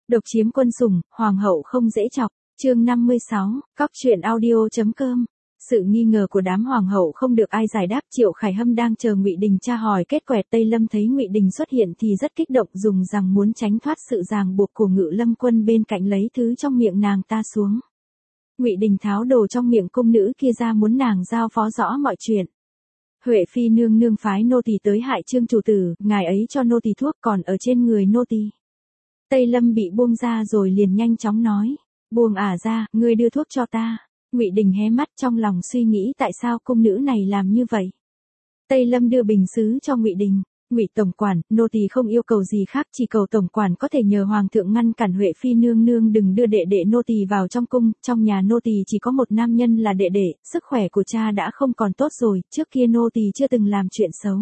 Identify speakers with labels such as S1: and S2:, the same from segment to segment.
S1: Độc chiếm quân sủng, hoàng hậu không dễ chọc. Chương 56, cóc truyện audio.com. Sự nghi ngờ của đám hoàng hậu không được ai giải đáp. Triệu Khải Hâm đang chờ Ngụy Đình tra hỏi kết quẹt. Tây Lâm thấy Ngụy Đình xuất hiện thì rất kích động, dùng rằng muốn tránh thoát sự ràng buộc của Ngự Lâm Quân bên cạnh, lấy thứ trong miệng nàng ta xuống. Ngụy Đình tháo đồ trong miệng cung nữ kia ra, muốn nàng giao phó rõ mọi chuyện. Huệ phi nương nương phái nô tỳ tới hại Trương chủ tử, ngài ấy cho nô tỳ thuốc còn ở trên người nô tỳ. Tây Lâm bị buông ra rồi liền nhanh chóng nói, buông ra, ngươi đưa thuốc cho ta. Ngụy Đình hé mắt, trong lòng suy nghĩ tại sao cung nữ này làm như vậy. Tây Lâm đưa bình sứ cho Ngụy Đình. Ngụy tổng quản, nô tỳ không yêu cầu gì khác, chỉ cầu tổng quản có thể nhờ hoàng thượng ngăn cản Huệ phi nương nương đừng đưa đệ đệ nô tỳ vào trong cung. Trong nhà nô tỳ chỉ có một nam nhân là đệ đệ, sức khỏe của cha đã không còn tốt rồi, trước kia nô tỳ chưa từng làm chuyện xấu.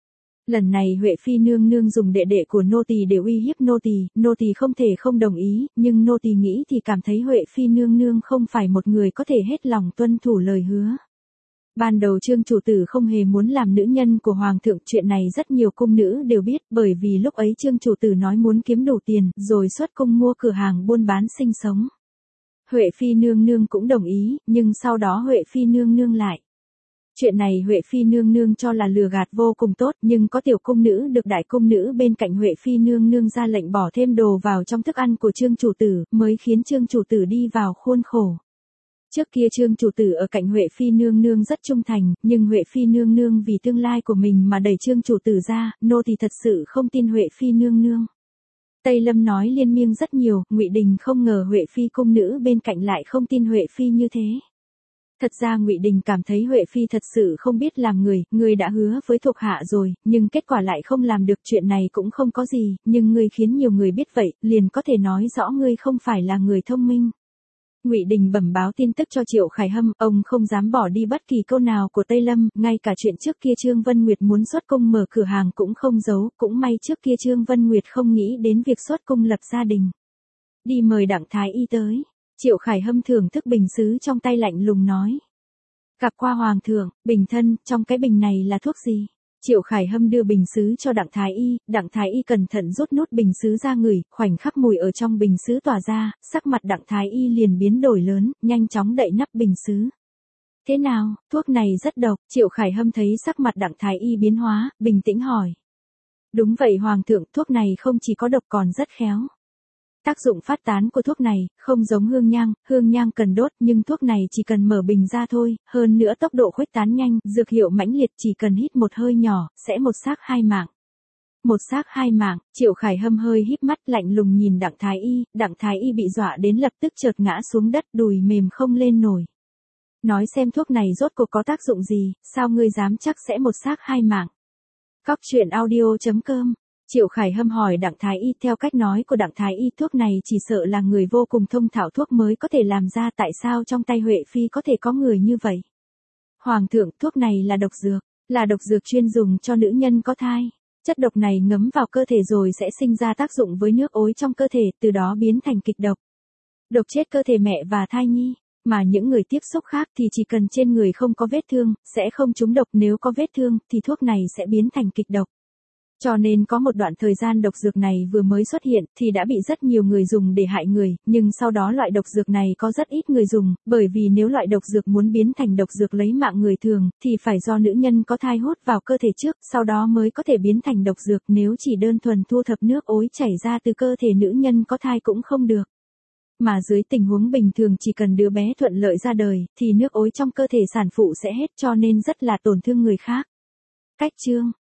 S1: Lần này Huệ phi nương nương dùng đệ đệ của nô tỳ để uy hiếp nô tỳ không thể không đồng ý, nhưng nô tỳ nghĩ thì cảm thấy Huệ phi nương nương không phải một người có thể hết lòng tuân thủ lời hứa. Ban đầu Trương chủ tử không hề muốn làm nữ nhân của hoàng thượng, chuyện này rất nhiều cung nữ đều biết, bởi vì lúc ấy Trương chủ tử nói muốn kiếm đủ tiền, rồi xuất cung mua cửa hàng buôn bán sinh sống. Huệ phi nương nương cũng đồng ý, nhưng sau đó Huệ phi nương nương lại. Chuyện này Huệ phi nương nương cho là lừa gạt vô cùng tốt, nhưng có tiểu cung nữ được đại cung nữ bên cạnh Huệ phi nương nương ra lệnh bỏ thêm đồ vào trong thức ăn của Trương chủ tử, mới khiến Trương chủ tử đi vào khuôn khổ. Trước kia Trương chủ tử ở cạnh Huệ phi nương nương rất trung thành, nhưng Huệ phi nương nương vì tương lai của mình mà đẩy Trương chủ tử ra, nô tỳ thật sự không tin Huệ phi nương nương. Tây Lâm nói liên miên rất nhiều, Ngụy Đình không ngờ Huệ phi cung nữ bên cạnh lại không tin Huệ phi như thế. Thật ra Ngụy Đình cảm thấy Huệ phi thật sự không biết làm người đã hứa với thuộc hạ rồi, nhưng kết quả lại không làm được. Chuyện này cũng không có gì, nhưng ngươi khiến nhiều người biết vậy, liền có thể nói rõ ngươi không phải là người thông minh. Ngụy Đình bẩm báo tin tức cho Triệu Khải Hâm, ông không dám bỏ đi bất kỳ câu nào của Tây Lâm, ngay cả chuyện trước kia Trương Vân Nguyệt muốn xuất cung mở cửa hàng cũng không giấu, cũng may trước kia Trương Vân Nguyệt không nghĩ đến việc xuất cung lập gia đình. Đi mời Đặng Thái Y tới. Triệu Khải Hâm thưởng thức bình sứ trong tay, lạnh lùng nói. Gặp qua hoàng thượng, bình thân, trong cái bình này là thuốc gì? Triệu Khải Hâm đưa bình sứ cho Đặng Thái Y cẩn thận rút nút bình sứ ra ngửi, khoảnh khắc mùi ở trong bình sứ tỏa ra, sắc mặt Đặng Thái Y liền biến đổi lớn, nhanh chóng đậy nắp bình sứ. Thế nào, thuốc này rất độc. Triệu Khải Hâm thấy sắc mặt Đặng Thái Y biến hóa, bình tĩnh hỏi. Đúng vậy hoàng thượng, thuốc này không chỉ có độc còn rất khéo. Tác dụng phát tán của thuốc này, không giống hương nhang cần đốt, nhưng thuốc này chỉ cần mở bình ra thôi, hơn nữa tốc độ khuếch tán nhanh, dược hiệu mãnh liệt, chỉ cần hít một hơi nhỏ, sẽ một xác hai mạng. Một xác hai mạng. Triệu Khải Hâm hơi híp mắt lạnh lùng nhìn Đặng Thái Y bị dọa đến lập tức chợt ngã xuống đất, đùi mềm không lên nổi. Nói xem thuốc này rốt cuộc có tác dụng gì, sao ngươi dám chắc sẽ một xác hai mạng? Cóc truyện audio.com. Triệu Khải Hâm hỏi Đặng Thái Y, theo cách nói của Đặng Thái Y thuốc này chỉ sợ là người vô cùng thông thạo thuốc mới có thể làm ra, tại sao trong tay Huệ phi có thể có người như vậy? Hoàng thượng, thuốc này là độc dược chuyên dùng cho nữ nhân có thai. Chất độc này ngấm vào cơ thể rồi sẽ sinh ra tác dụng với nước ối trong cơ thể, từ đó biến thành kịch độc. Độc chết cơ thể mẹ và thai nhi. Mà những người tiếp xúc khác thì chỉ cần trên người không có vết thương, sẽ không trúng độc, nếu có vết thương thì thuốc này sẽ biến thành kịch độc. Cho nên có một đoạn thời gian độc dược này vừa mới xuất hiện thì đã bị rất nhiều người dùng để hại người, nhưng sau đó loại độc dược này có rất ít người dùng, bởi vì nếu loại độc dược muốn biến thành độc dược lấy mạng người thường, thì phải do nữ nhân có thai hút vào cơ thể trước, sau đó mới có thể biến thành độc dược, nếu chỉ đơn thuần thu thập nước ối chảy ra từ cơ thể nữ nhân có thai cũng không được. Mà dưới tình huống bình thường chỉ cần đứa bé thuận lợi ra đời, thì nước ối trong cơ thể sản phụ sẽ hết, cho nên rất là tổn thương người khác. Cách chương